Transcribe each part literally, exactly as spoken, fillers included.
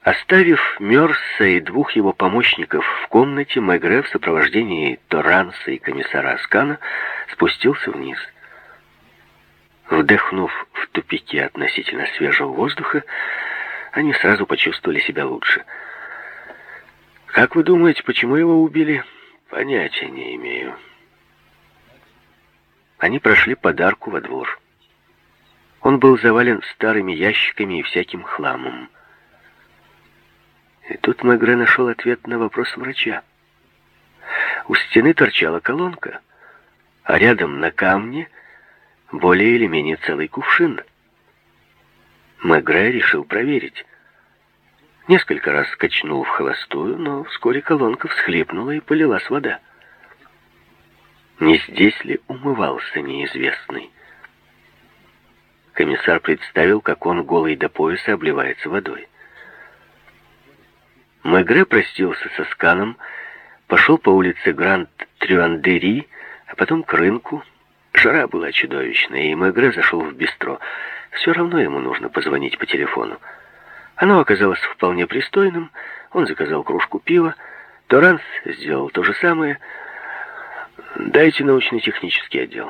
Оставив Мёрса и двух его помощников в комнате, Мегре в сопровождении Торанса и комиссара Аскана спустился вниз. Вдохнув в тупике относительно свежего воздуха, они сразу почувствовали себя лучше. «Как вы думаете, почему его убили?» «Понятия не имею». Они прошли под арку во двор. Он был завален старыми ящиками и всяким хламом. И тут Мегре нашел ответ на вопрос врача. У стены торчала колонка, а рядом на камне более или менее целый кувшин. Мегре решил проверить. Несколько раз качнул в холостую, но вскоре колонка всхлипнула и полилась вода. Не здесь ли умывался неизвестный? Комиссар представил, как он голый до пояса обливается водой. Мегре простился со Сканом, пошел по улице Гранд-Трюандери, а потом к рынку. Жара была чудовищная, и Мегре зашел в бистро. Все равно ему нужно позвонить по телефону. Оно оказалось вполне пристойным. Он заказал кружку пива. Торанс сделал то же самое. «Дайте научно-технический отдел».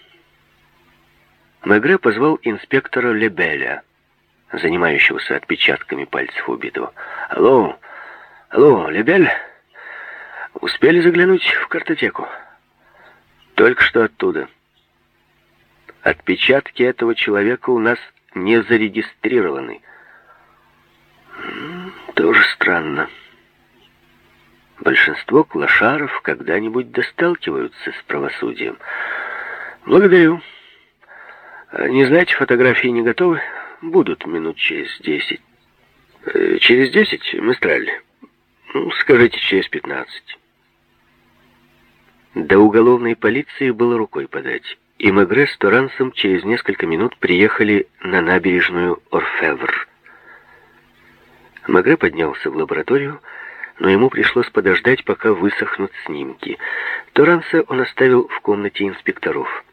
Мегре позвал инспектора Лебеля, занимающегося отпечатками пальцев убитого. «Алло, алло, Лебель, успели заглянуть в картотеку?» «Только что оттуда. Отпечатки этого человека у нас не зарегистрированы». «Тоже странно. Большинство клошаров когда-нибудь досталкиваются с правосудием». «Благодарю. Не знаете, фотографии не готовы? Будут минут через десять». «Через десять, Мистраль? Ну, скажите, через пятнадцать». До уголовной полиции было рукой подать, и Мегре с Torrance через несколько минут приехали на набережную Орфевр. Мегре поднялся в лабораторию, но ему пришлось подождать, пока высохнут снимки. Torrance он оставил в комнате инспекторов.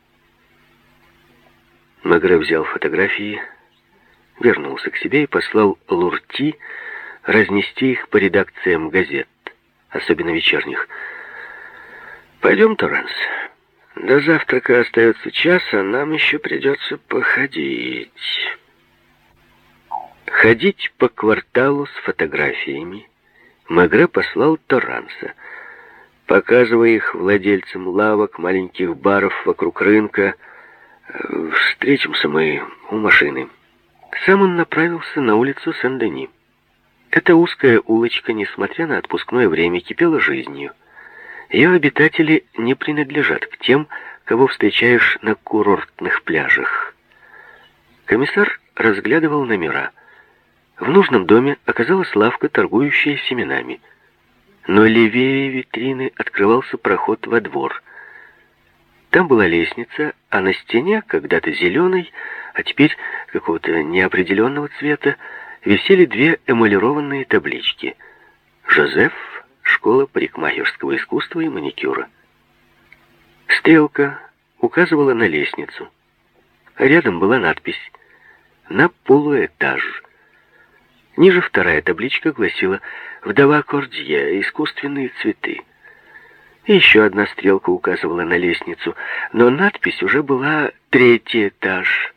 Мегре взял фотографии, вернулся к себе и послал Лурти разнести их по редакциям газет, особенно вечерних. «Пойдем, Torrance. До завтрака остается час, а нам еще придется походить». Ходить по кварталу с фотографиями Мегре послал Torrance, показывая их владельцам лавок, маленьких баров вокруг рынка. «Встретимся мы у машины». Сам он направился на улицу Сен-Дени. Эта узкая улочка, несмотря на отпускное время, кипела жизнью. Ее обитатели не принадлежат к тем, кого встречаешь на курортных пляжах. Комиссар разглядывал номера. В нужном доме оказалась лавка, торгующая семенами. Но левее витрины открывался проход во двор. Там была лестница, а на стене, когда-то зеленой, а теперь какого-то неопределенного цвета, висели две эмалированные таблички. «Жозеф, школа парикмахерского искусства и маникюра». Стрелка указывала на лестницу. Рядом была надпись «На полуэтаж». Ниже вторая табличка гласила «Вдова Кордье. Искусственные цветы». И еще одна стрелка указывала на лестницу, но надпись уже была «Третий этаж».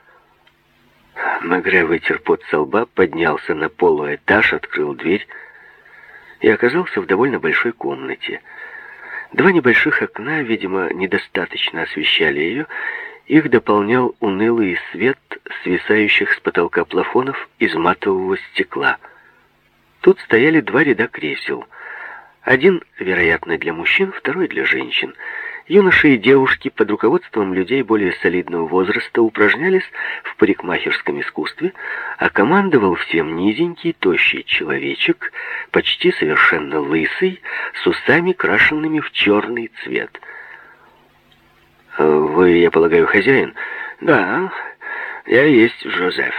Мегре вытер пот со лба, поднялся на полуэтаж, открыл дверь и оказался в довольно большой комнате. Два небольших окна, видимо, недостаточно освещали ее. Их дополнял унылый свет свисающих с потолка плафонов из матового стекла. Тут стояли два ряда кресел. Один, вероятно, для мужчин, второй для женщин. Юноши и девушки под руководством людей более солидного возраста упражнялись в парикмахерском искусстве, а командовал всем низенький, тощий человечек, почти совершенно лысый, с усами, крашенными в черный цвет. «Вы, я полагаю, хозяин?» «Да, я и есть Жозеф».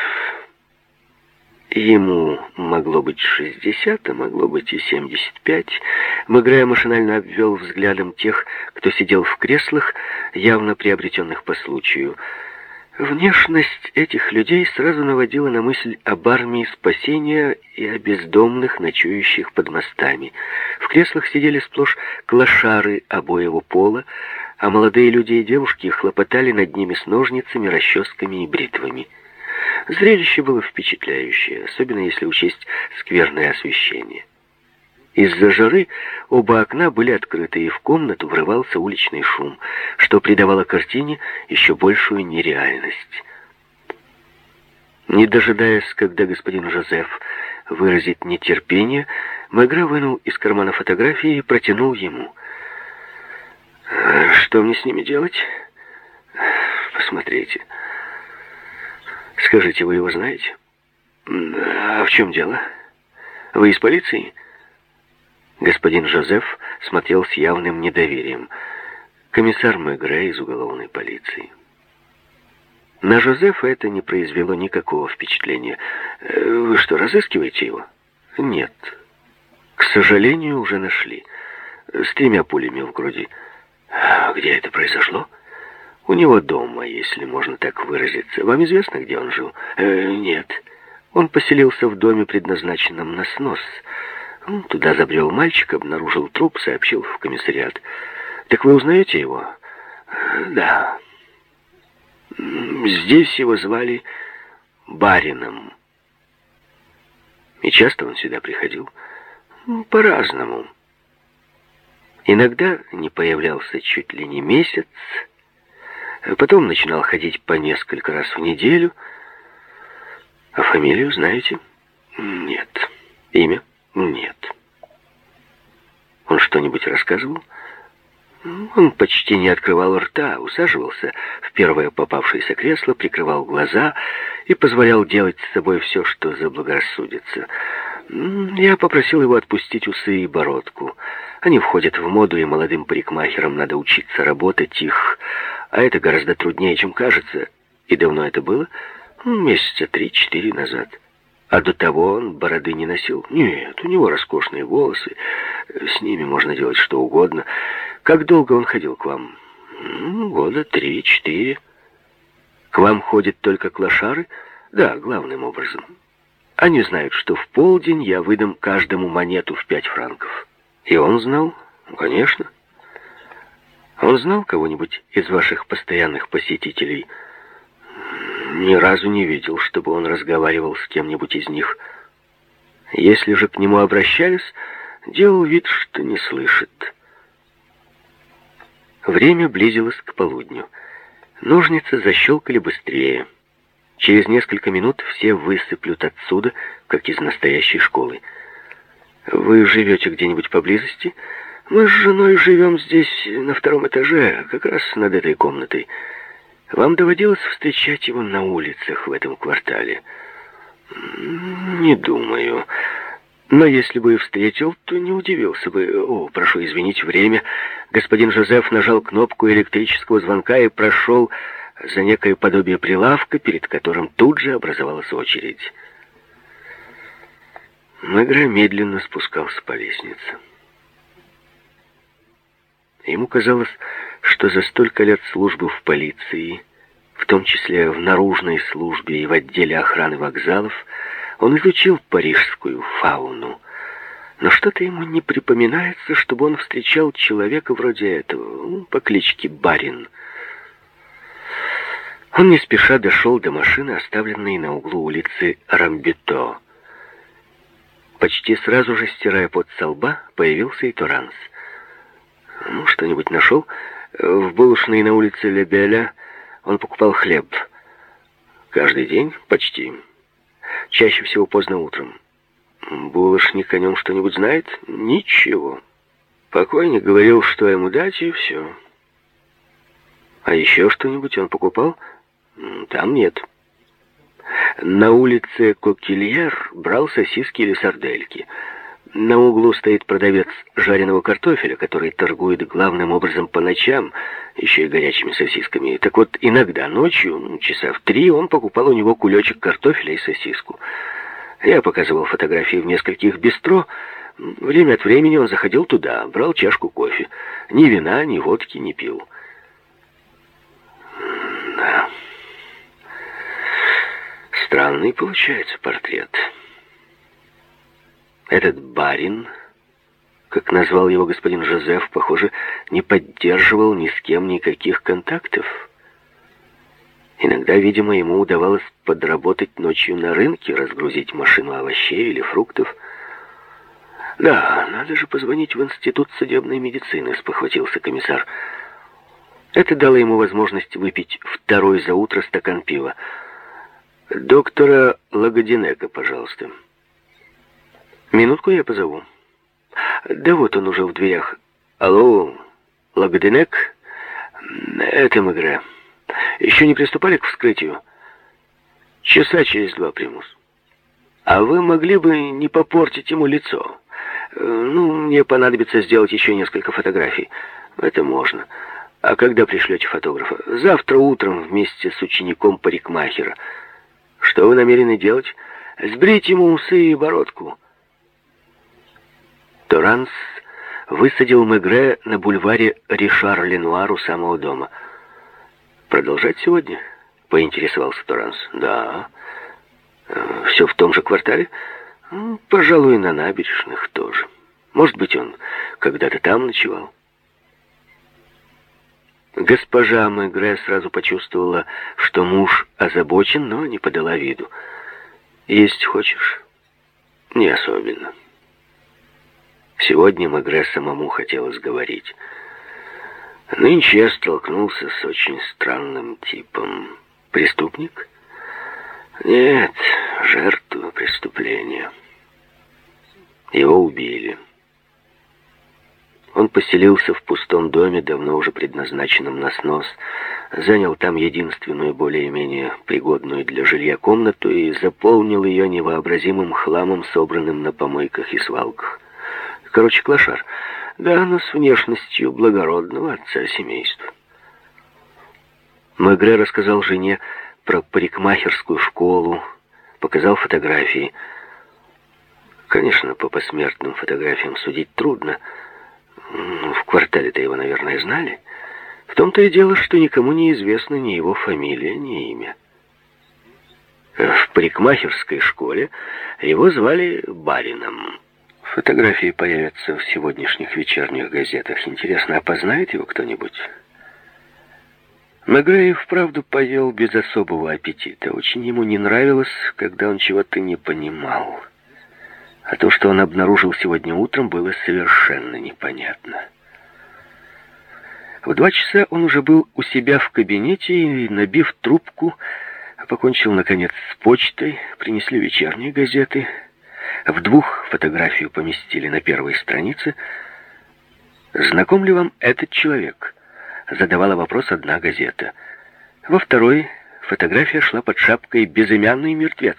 Ему могло быть шестьдесят, а могло быть и семьдесят пять. Мегре машинально обвел взглядом тех, кто сидел в креслах, явно приобретенных по случаю. Внешность этих людей сразу наводила на мысль об армии спасения и о бездомных, ночующих под мостами. В креслах сидели сплошь клошары обоего пола, а молодые люди и девушки хлопотали над ними с ножницами, расческами и бритвами. Зрелище было впечатляющее, особенно если учесть скверное освещение. Из-за жары оба окна были открыты, и в комнату врывался уличный шум, что придавало картине еще большую нереальность. Не дожидаясь, когда господин Жозеф выразит нетерпение, Мегре вынул из кармана фотографии и протянул ему. «Что мне с ними делать? Посмотрите. Скажите, вы его знаете? А в чем дело? Вы из полиции?» Господин Жозеф смотрел с явным недоверием. Комиссар Мегре из уголовной полиции. На Жозефа это не произвело никакого впечатления. «Вы что, разыскиваете его?» «Нет. К сожалению, уже нашли. С тремя пулями в груди». «А где это произошло?» «У него дома, если можно так выразиться. Вам известно, где он жил?» э, «Нет. Он поселился в доме, предназначенном на снос. Туда забрел мальчик, обнаружил труп, сообщил в комиссариат. Так вы узнаете его?» «Да. Здесь его звали Барином. И часто он сюда приходил?» «По-разному. Иногда не появлялся чуть ли не месяц, потом начинал ходить по несколько раз в неделю. А фамилию знаете?» «Нет. Имя?» «Нет». «Он что-нибудь рассказывал?» Он почти не открывал рта, усаживался в первое попавшееся кресло, прикрывал глаза и позволял делать с собой все, что заблагорассудится. Я попросил его отпустить усы и бородку. Они входят в моду, и молодым парикмахерам надо учиться работать их, а это гораздо труднее, чем кажется. И давно это было? Месяца три-четыре назад. А до того он бороды не носил? Нет, у него роскошные волосы, с ними можно делать что угодно. Как долго он ходил к вам? Года три-четыре. К вам ходят только клошары? Да, главным образом. Они знают, что в полдень я выдам каждому монету в пять франков. И он знал? Конечно. Он знал кого-нибудь из ваших постоянных посетителей? Ни разу не видел, чтобы он разговаривал с кем-нибудь из них. Если же к нему обращались, делал вид, что не слышит. Время близилось к полудню. Ножницы защелкали быстрее. Через несколько минут все высыплют отсюда, как из настоящей школы. Вы живете где-нибудь поблизости? Мы с женой живем здесь, на втором этаже, как раз над этой комнатой. Вам доводилось встречать его на улицах в этом квартале? Не думаю. Но если бы и встретил, то не удивился бы. О, прошу извинить, время. Господин Жозеф нажал кнопку электрического звонка и прошел за некое подобие прилавка, перед которым тут же образовалась очередь. Мегре медленно спускался по лестнице. Ему казалось, что за столько лет службы в полиции, в том числе в наружной службе и в отделе охраны вокзалов, он изучил парижскую фауну. Но что-то ему не припоминается, чтобы он встречал человека вроде этого, по кличке Барин. Он не спеша дошел до машины, оставленной на углу улицы Рамбюто. Почти сразу же, стирая пот со лба, появился и Торанс. Ну, что-нибудь нашел? В булочной на улице Лебеля он покупал хлеб. Каждый день? Почти. Чаще всего поздно утром. Булочник о нем что-нибудь знает? Ничего. Покойник говорил, что ему дать, и все. А еще что-нибудь он покупал? Там нет. На улице Кокильер брал сосиски или сардельки. На углу стоит продавец жареного картофеля, который торгует главным образом по ночам, еще и горячими сосисками. Так вот, иногда ночью, ну, часа в три, он покупал у него кулечек картофеля и сосиску. Я показывал фотографии в нескольких бистро. Время от времени он заходил туда, брал чашку кофе. Ни вина, ни водки не пил. Да. Странный получается портрет. Этот барин, как назвал его господин Жозеф, похоже, не поддерживал ни с кем никаких контактов. Иногда, видимо, ему удавалось подработать ночью на рынке, разгрузить машину овощей или фруктов. «Да, надо же позвонить в Институт судебной медицины», — спохватился комиссар. Это дало ему возможность выпить второй за утро стакан пива. «Доктора Лагодинека, пожалуйста». «Минутку, я позову». «Да вот он уже в дверях». «Алло, Лагодинек? Это Мегре. Еще не приступали к вскрытию?» «Часа через два примус». «А вы могли бы не попортить ему лицо? Ну, мне понадобится сделать еще несколько фотографий». «Это можно. А когда пришлете фотографа?» «Завтра утром вместе с учеником парикмахера». «Что вы намерены делать?» «Сбрить ему усы и бородку». Торанс высадил Мегре на бульваре Ришар-Ленуар у самого дома. «Продолжать сегодня?» — поинтересовался Торанс. «Да». «Все в том же квартале?» «Пожалуй, на набережных тоже. Может быть, он когда-то там ночевал». Госпожа Мегре сразу почувствовала, что муж озабочен, но не подала виду. «Есть хочешь?» «Не особенно». Сегодня Мегре самому хотелось говорить. «Нынче я столкнулся с очень странным типом. Преступник?» «Нет, жертва преступления. Его убили. Он поселился в пустом доме, давно уже предназначенном на снос, занял там единственную более-менее пригодную для жилья комнату и заполнил ее невообразимым хламом, собранным на помойках и свалках. Короче, клошар. Да, но с внешностью благородного отца семейства». Мегре рассказал жене про парикмахерскую школу, показал фотографии. Конечно, по посмертным фотографиям судить трудно. В квартале-то его, наверное, знали. В том-то и дело, что никому не известна ни его фамилия, ни имя. В парикмахерской школе его звали барином. Фотографии появятся в сегодняшних вечерних газетах. Интересно, опознает его кто-нибудь? Мегре и вправду поел без особого аппетита. Очень ему не нравилось, когда он чего-то не понимал. А то, что он обнаружил сегодня утром, было совершенно непонятно. В два часа он уже был у себя в кабинете и, набив трубку, покончил, наконец, с почтой. Принесли вечерние газеты. В двух фотографию поместили на первой странице. «Знаком ли вам этот человек?» Задавала вопрос одна газета. Во второй фотография шла под шапкой «Безымянный мертвец».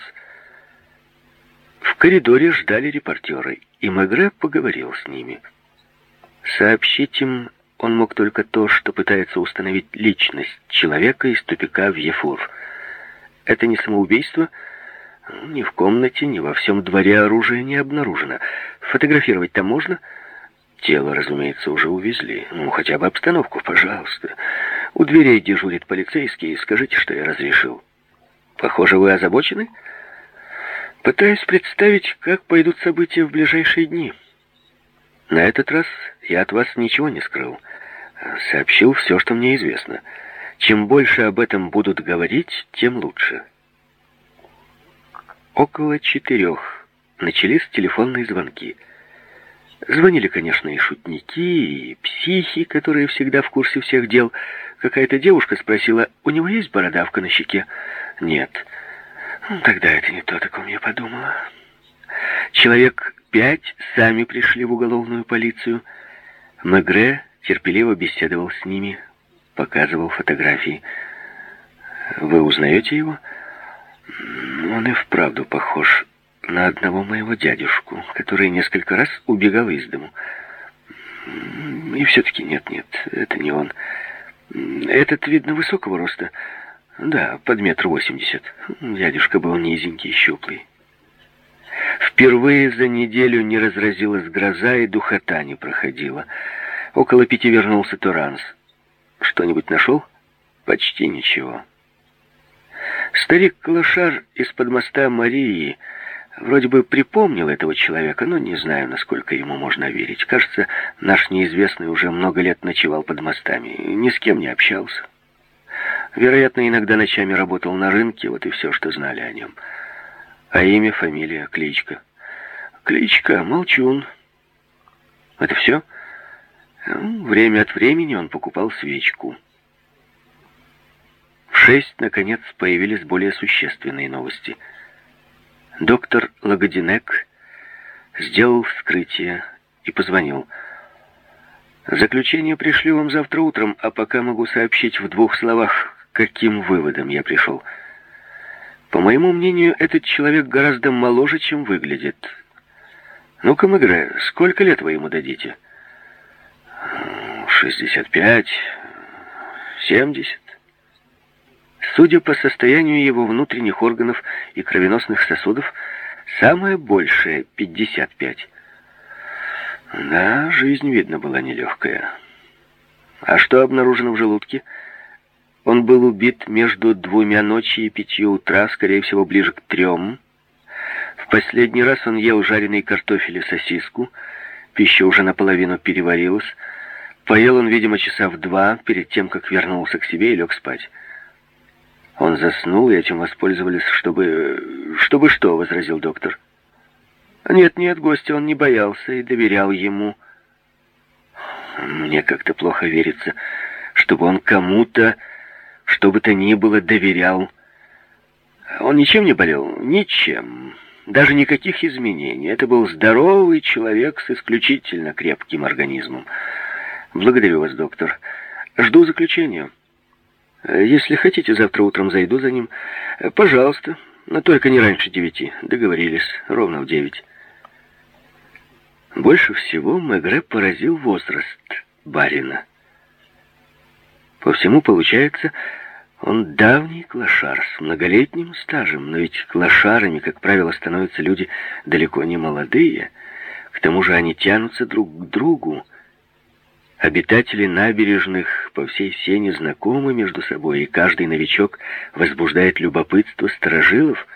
В коридоре ждали репортеры, и Мегре поговорил с ними. Сообщить им он мог только то, что пытается установить личность человека из тупика в Ефур. Это не самоубийство? Ни в комнате, ни во всем дворе оружия не обнаружено. Фотографировать там можно? Тело, разумеется, уже увезли. Ну, хотя бы обстановку, пожалуйста. У дверей дежурит полицейский, скажите, что я разрешил. Похоже, вы озабочены? Пытаюсь представить, как пойдут события в ближайшие дни. На этот раз я от вас ничего не скрыл. Сообщил все, что мне известно. Чем больше об этом будут говорить, тем лучше. Около четырех начались телефонные звонки. Звонили, конечно, и шутники, и психи, которые всегда в курсе всех дел. Какая-то девушка спросила, у него есть бородавка на щеке? Нет. Тогда это не то, о ком я подумала. Человек пять сами пришли в уголовную полицию. Мегре терпеливо беседовал с ними, показывал фотографии. Вы узнаете его? Он и вправду похож на одного моего дядюшку, который несколько раз убегал из дому. И все-таки нет-нет, это не он. Этот, видно, высокого роста. Да, под метр восемьдесят. Дядюшка был низенький, щуплый. Впервые за неделю не разразилась гроза, и духота не проходила. Около пяти вернулся Торанс. Что-нибудь нашел? Почти ничего. Старик-клошар из-под моста Марии вроде бы припомнил этого человека, но не знаю, насколько ему можно верить. Кажется, наш неизвестный уже много лет ночевал под мостами, ни с кем не общался. Вероятно, иногда ночами работал на рынке, вот и все, что знали о нем. А имя, фамилия, кличка? Кличка Молчун. Это все? Время от времени он покупал свечку. В шесть, наконец, появились более существенные новости. Доктор Лагодинек сделал вскрытие и позвонил. Заключение пришлю вам завтра утром, а пока могу сообщить в двух словах, к каким выводам я пришел. По моему мнению, этот человек гораздо моложе, чем выглядит. Ну-ка, Мегре, сколько лет вы ему дадите? шестьдесят пять, семьдесят. Судя по состоянию его внутренних органов и кровеносных сосудов, самое большее — пятьдесят пять. Да, жизнь, видно, была нелегкая. А что обнаружено в желудке? Он был убит между двумя ночи и пятью утра, скорее всего, ближе к трем. В последний раз он ел жареный картофель и сосиску. Пища уже наполовину переварилась. Поел он, видимо, часа в два, перед тем, как вернулся к себе и лег спать. Он заснул, и этим воспользовались, чтобы... «Чтобы что?» — возразил доктор. «Нет, нет, гостя он не боялся и доверял ему». Мне как-то плохо верится, чтобы он кому-то, что бы то ни было, доверял. Он ничем не болел? Ничем. Даже никаких изменений. Это был здоровый человек с исключительно крепким организмом. Благодарю вас, доктор. Жду заключения. Если хотите, завтра утром зайду за ним. Пожалуйста, но только не раньше девяти. Договорились, ровно в девять. Больше всего Мегре поразил возраст барина. По всему получается, он давний клошар с многолетним стажем, но ведь клошарами, как правило, становятся люди далеко не молодые. К тому же они тянутся друг к другу. Обитатели набережных по всей Сене знакомы между собой, и каждый новичок возбуждает любопытство старожилов.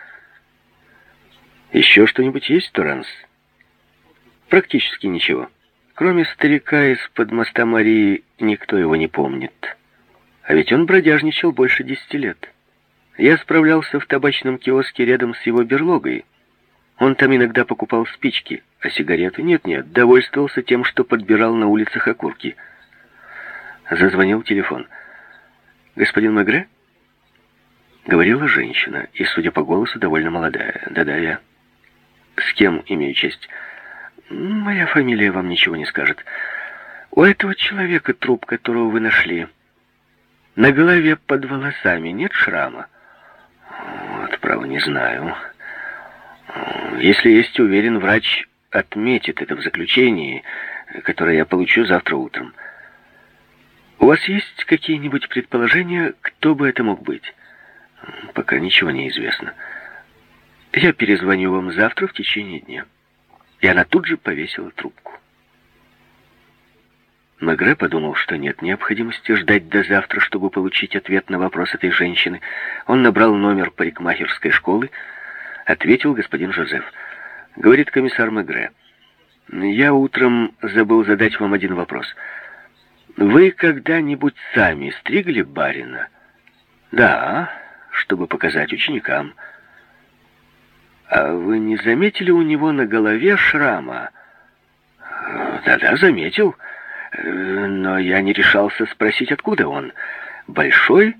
Еще что-нибудь есть, Торанс? Практически ничего. Кроме старика из-под моста Марии, никто его не помнит. А ведь он бродяжничал больше десяти лет. Я справлялся в табачном киоске рядом с его берлогой. Он там иногда покупал спички, а сигареты нет-нет, довольствовался тем, что подбирал на улицах окурки. Зазвонил телефон. «Господин Мегре?» Говорила женщина, и, судя по голосу, довольно молодая. «Да-да, я». «С кем имею честь?» «Моя фамилия вам ничего не скажет. У этого человека, труп которого вы нашли, на голове под волосами нет шрама?» «Вот, право, не знаю. Если есть, уверен, врач отметит это в заключении, которое я получу завтра утром. У вас есть какие-нибудь предположения, кто бы это мог быть?» «Пока ничего не известно. Я перезвоню вам завтра в течение дня». И она тут же повесила трубку. Мегре подумал, что нет необходимости ждать до завтра, чтобы получить ответ на вопрос этой женщины. Он набрал номер парикмахерской школы, ответил господин Жозеф. Говорит комиссар Мегре: «Я утром забыл задать вам один вопрос. Вы когда-нибудь сами стригли барина?» «Да, чтобы показать ученикам». «А вы не заметили у него на голове шрама?» «Да-да, заметил. Но я не решался спросить, откуда он. Большой?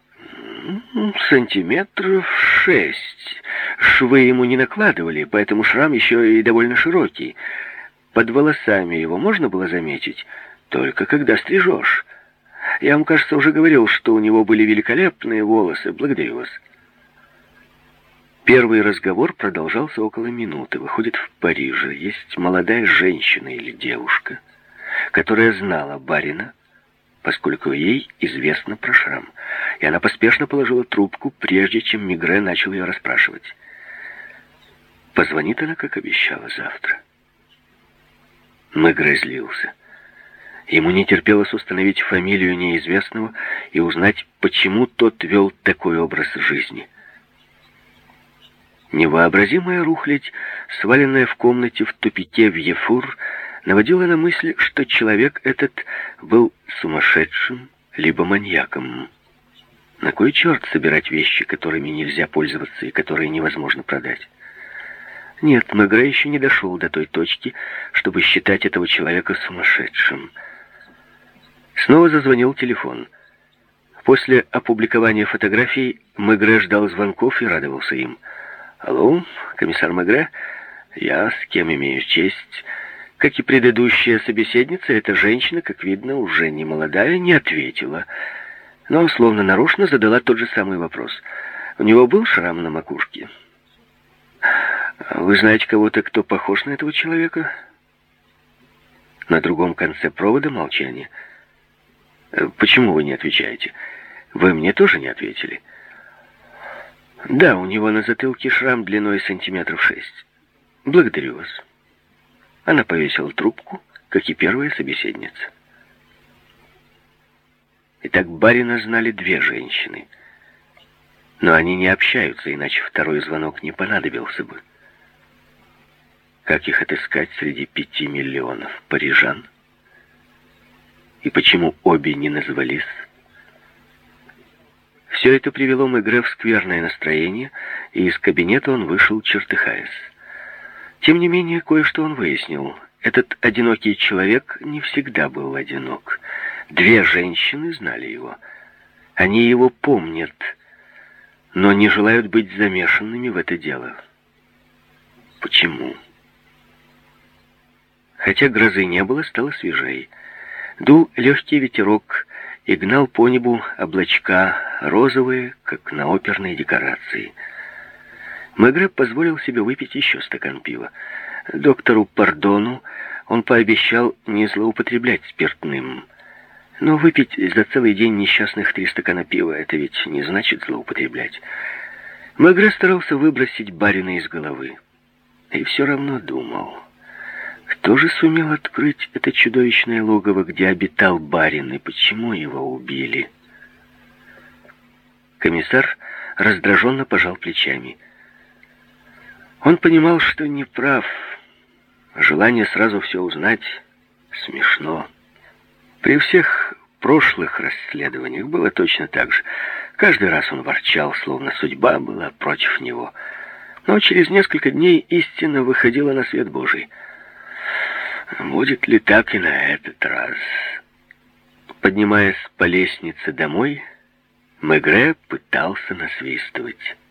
Сантиметров шесть. Швы ему не накладывали, поэтому шрам еще и довольно широкий. Под волосами его можно было заметить, только когда стрижешь. Я вам, кажется, уже говорил, что у него были великолепные волосы. Благодарю вас». Первый разговор продолжался около минуты. Выходит, в Париже есть молодая женщина или девушка, которая знала барина, поскольку ей известно про шрам. И она поспешно положила трубку, прежде чем Мегре начал ее расспрашивать. Позвонит она, как обещала, завтра. Мегре злился. Ему не терпелось установить фамилию неизвестного и узнать, почему тот вел такой образ жизни. Невообразимая рухлядь, сваленная в комнате в тупике в Ефур, наводила на мысль, что человек этот был сумасшедшим либо маньяком. На кой черт собирать вещи, которыми нельзя пользоваться и которые невозможно продать? Нет, Мегре еще не дошел до той точки, чтобы считать этого человека сумасшедшим. Снова зазвонил телефон. После опубликования фотографий Мегре ждал звонков и радовался им. «Алло, комиссар Мегре, я с кем имею честь?» Как и предыдущая собеседница, эта женщина, как видно, уже не молодая, не ответила, но словно нарочно задала тот же самый вопрос. У него был шрам на макушке? «Вы знаете кого-то, кто похож на этого человека?» На другом конце провода молчание. «Почему вы не отвечаете? Вы мне тоже не ответили?» «Да, у него на затылке шрам длиной сантиметров шесть. Благодарю вас». Она повесила трубку, как и первая собеседница. Итак, барина знали две женщины. Но они не общаются, иначе второй звонок не понадобился бы. Как их отыскать среди пяти миллионов парижан? И почему обе не назвались? Все это привело Мегре в скверное настроение, и из кабинета он вышел, чертыхаясь. Тем не менее, кое-что он выяснил. Этот одинокий человек не всегда был одинок. Две женщины знали его. Они его помнят, но не желают быть замешанными в это дело. Почему? Хотя грозы не было, стало свежей. Дул легкий ветерок и гнал по небу облачка, розовые, как на оперной декорации. Мегре позволил себе выпить еще стакан пива. Доктору Пардону он пообещал не злоупотреблять спиртным. Но выпить за целый день несчастных три стакана пива — это ведь не значит злоупотреблять. Мегре старался выбросить барина из головы. И все равно думал, кто же сумел открыть это чудовищное логово, где обитал барин, и почему его убили? Комиссар раздраженно пожал плечами. Он понимал, что не прав. Желание сразу все узнать смешно. При всех прошлых расследованиях было точно так же. Каждый раз он ворчал, словно судьба была против него. Но через несколько дней истина выходила на свет Божий. Будет ли так и на этот раз? Поднимаясь по лестнице домой, Мегре пытался насвистывать.